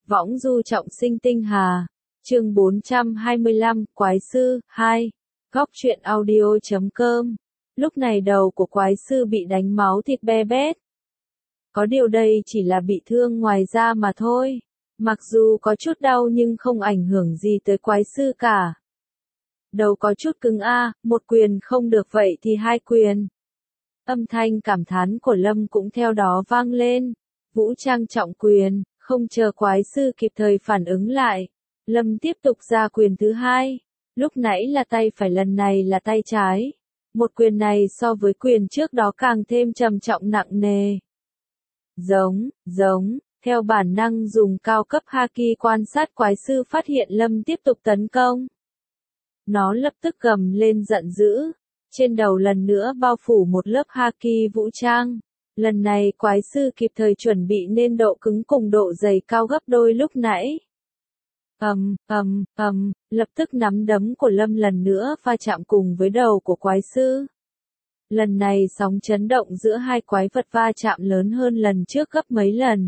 Võng du trọng sinh tinh hà. Chương 425, Quái sư 2. Góc truyện audio.com. Lúc này đầu của quái sư bị đánh máu thịt be bét. Có điều đây chỉ là bị thương ngoài da mà thôi. Mặc dù có chút đau nhưng không ảnh hưởng gì tới quái sư cả. Đầu có chút cứng một quyền không được vậy thì hai quyền. Âm thanh cảm thán của Lâm cũng theo đó vang lên. Vũ trang trọng quyền, không chờ quái sư kịp thời phản ứng lại. Lâm tiếp tục ra quyền thứ hai. Lúc nãy là tay phải, lần này là tay trái. Một quyền này so với quyền trước đó càng thêm trầm trọng nặng nề. Giống, theo bản năng dùng cao cấp haki quan sát quái sư phát hiện Lâm tiếp tục tấn công. Nó lập tức gầm lên giận dữ. Trên đầu lần nữa bao phủ một lớp haki vũ trang. Lần này quái sư kịp thời chuẩn bị nên độ cứng cùng độ dày cao gấp đôi lúc nãy. Lập tức nắm đấm của Lâm lần nữa va chạm cùng với đầu của quái sư. Lần này sóng chấn động giữa hai quái vật va chạm lớn hơn lần trước gấp mấy lần.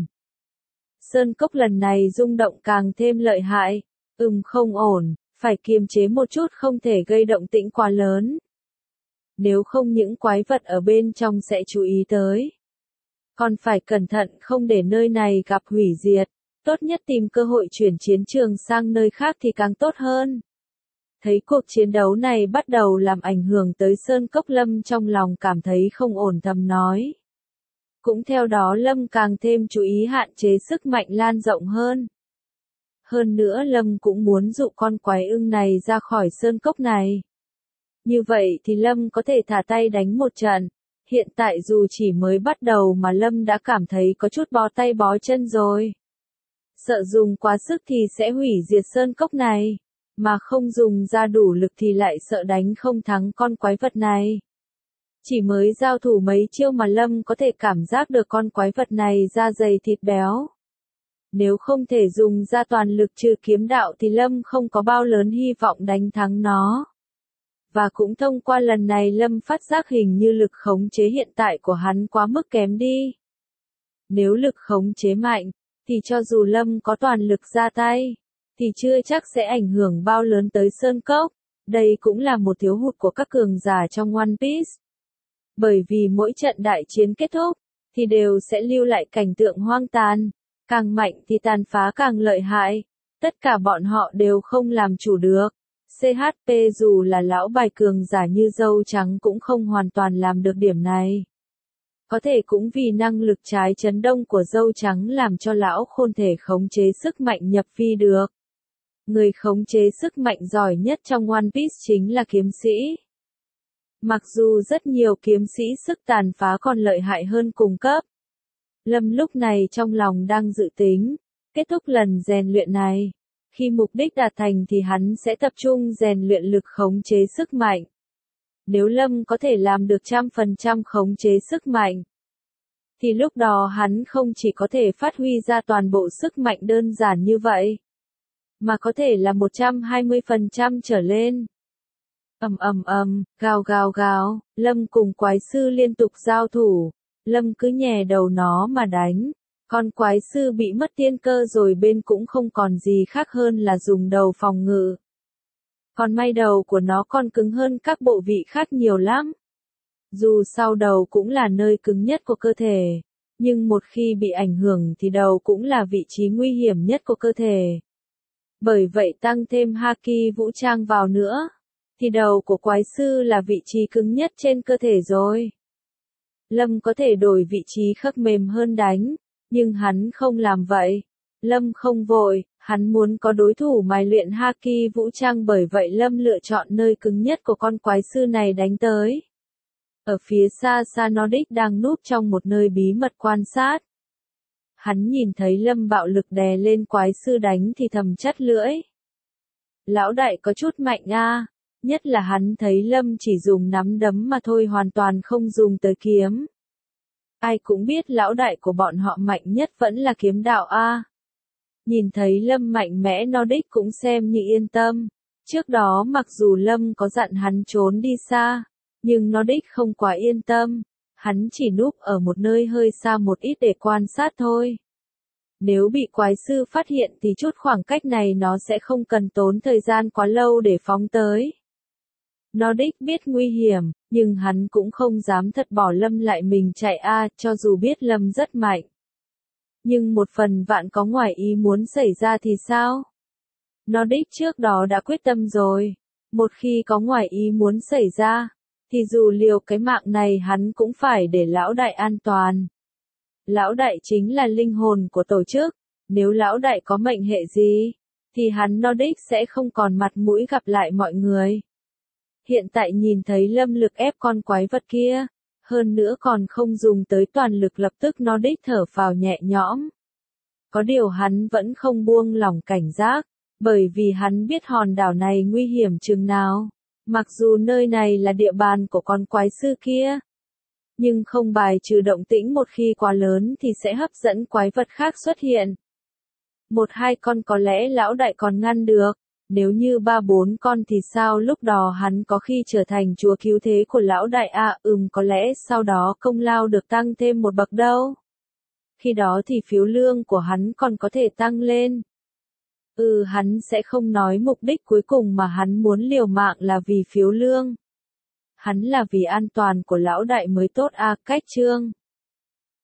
Sơn cốc lần này rung động càng thêm lợi hại. Không ổn, phải kiềm chế một chút, không thể gây động tĩnh quá lớn. Nếu không những quái vật ở bên trong sẽ chú ý tới. Còn phải cẩn thận không để nơi này gặp hủy diệt. Tốt nhất tìm cơ hội chuyển chiến trường sang nơi khác thì càng tốt hơn. Thấy cuộc chiến đấu này bắt đầu làm ảnh hưởng tới Sơn Cốc, Lâm trong lòng cảm thấy không ổn, thầm nói. Cũng theo đó Lâm càng thêm chú ý hạn chế sức mạnh lan rộng hơn. Hơn nữa Lâm cũng muốn dụ con quái ưng này ra khỏi Sơn Cốc này. Như vậy thì Lâm có thể thả tay đánh một trận. Hiện tại dù chỉ mới bắt đầu mà Lâm đã cảm thấy có chút bó tay bó chân rồi. Sợ dùng quá sức thì sẽ hủy diệt Sơn Cốc này, mà không dùng ra đủ lực thì lại sợ đánh không thắng con quái vật này. Chỉ mới giao thủ mấy chiêu mà Lâm có thể cảm giác được con quái vật này da dày thịt béo. Nếu không thể dùng ra toàn lực trừ kiếm đạo thì Lâm không có bao lớn hy vọng đánh thắng nó. Và cũng thông qua lần này Lâm phát giác hình như lực khống chế hiện tại của hắn quá mức kém đi. Nếu lực khống chế mạnh, thì cho dù Lâm có toàn lực ra tay, thì chưa chắc sẽ ảnh hưởng bao lớn tới Sơn Cốc. Đây cũng là một thiếu hụt của các cường giả trong One Piece. Bởi vì mỗi trận đại chiến kết thúc, thì đều sẽ lưu lại cảnh tượng hoang tàn. Càng mạnh thì tàn phá càng lợi hại. Tất cả bọn họ đều không làm chủ được. CHP dù là lão bài cường giả như dâu trắng cũng không hoàn toàn làm được điểm này. Có thể cũng vì năng lực trái chấn đông của dâu trắng làm cho lão không thể khống chế sức mạnh nhập vi được. Người khống chế sức mạnh giỏi nhất trong One Piece chính là kiếm sĩ. Mặc dù rất nhiều kiếm sĩ sức tàn phá còn lợi hại hơn cùng cấp. Lâm lúc này trong lòng đang dự tính, kết thúc lần rèn luyện này. Khi mục đích đạt thành thì hắn sẽ tập trung rèn luyện lực khống chế sức mạnh. Nếu Lâm có thể làm được 100% khống chế sức mạnh, thì lúc đó hắn không chỉ có thể phát huy ra toàn bộ sức mạnh đơn giản như vậy, mà có thể là 120% trở lên. Gào, Lâm cùng quái sư liên tục giao thủ, Lâm cứ nhè đầu nó mà đánh. Con quái sư bị mất tiên cơ rồi bên cũng không còn gì khác hơn là dùng đầu phòng ngự. Còn may đầu của nó còn cứng hơn các bộ vị khác nhiều lắm. Dù sau đầu cũng là nơi cứng nhất của cơ thể, nhưng một khi bị ảnh hưởng thì đầu cũng là vị trí nguy hiểm nhất của cơ thể. Bởi vậy tăng thêm haki vũ trang vào nữa, thì đầu của quái sư là vị trí cứng nhất trên cơ thể rồi. Lâm có thể đổi vị trí khắc mềm hơn đánh. Nhưng hắn không làm vậy. Lâm không vội, hắn muốn có đối thủ mài luyện haki vũ trang, bởi vậy Lâm lựa chọn nơi cứng nhất của con quái sư này đánh tới. Ở phía xa Nordic đang núp trong một nơi bí mật quan sát. Hắn nhìn thấy Lâm bạo lực đè lên quái sư đánh thì thầm chắt lưỡi. Lão đại có chút mạnh nhất là hắn thấy Lâm chỉ dùng nắm đấm mà thôi, hoàn toàn không dùng tới kiếm. Ai cũng biết lão đại của bọn họ mạnh nhất vẫn là kiếm đạo Nhìn thấy Lâm mạnh mẽ, Nordic cũng xem như yên tâm. Trước đó mặc dù Lâm có dặn hắn trốn đi xa, nhưng Nordic không quá yên tâm. Hắn chỉ núp ở một nơi hơi xa một ít để quan sát thôi. Nếu bị quái sư phát hiện thì chút khoảng cách này nó sẽ không cần tốn thời gian quá lâu để phóng tới. Nordic biết nguy hiểm, nhưng hắn cũng không dám thật bỏ Lâm lại mình chạy cho dù biết Lâm rất mạnh. Nhưng một phần vạn có ngoài ý muốn xảy ra thì sao? Nordic trước đó đã quyết tâm rồi. Một khi có ngoài ý muốn xảy ra, thì dù liều cái mạng này hắn cũng phải để lão đại an toàn. Lão đại chính là linh hồn của tổ chức, nếu lão đại có mệnh hệ gì, thì hắn Nordic sẽ không còn mặt mũi gặp lại mọi người. Hiện tại nhìn thấy Lâm lực ép con quái vật kia, hơn nữa còn không dùng tới toàn lực, lập tức Nordic thở phào nhẹ nhõm. Có điều hắn vẫn không buông lỏng cảnh giác, bởi vì hắn biết hòn đảo này nguy hiểm chừng nào. Mặc dù nơi này là địa bàn của con quái sư kia, nhưng không bài trừ động tĩnh một khi quá lớn thì sẽ hấp dẫn quái vật khác xuất hiện. Một hai con có lẽ lão đại còn ngăn được, nếu như ba bốn con thì sao, lúc đó hắn có khi trở thành chúa cứu thế của lão đại có lẽ sau đó công lao được tăng thêm một bậc đâu. Khi đó thì phiếu lương của hắn còn có thể tăng lên. Hắn sẽ không nói mục đích cuối cùng mà hắn muốn liều mạng là vì phiếu lương. Hắn là vì an toàn của lão đại mới tốt cách chương.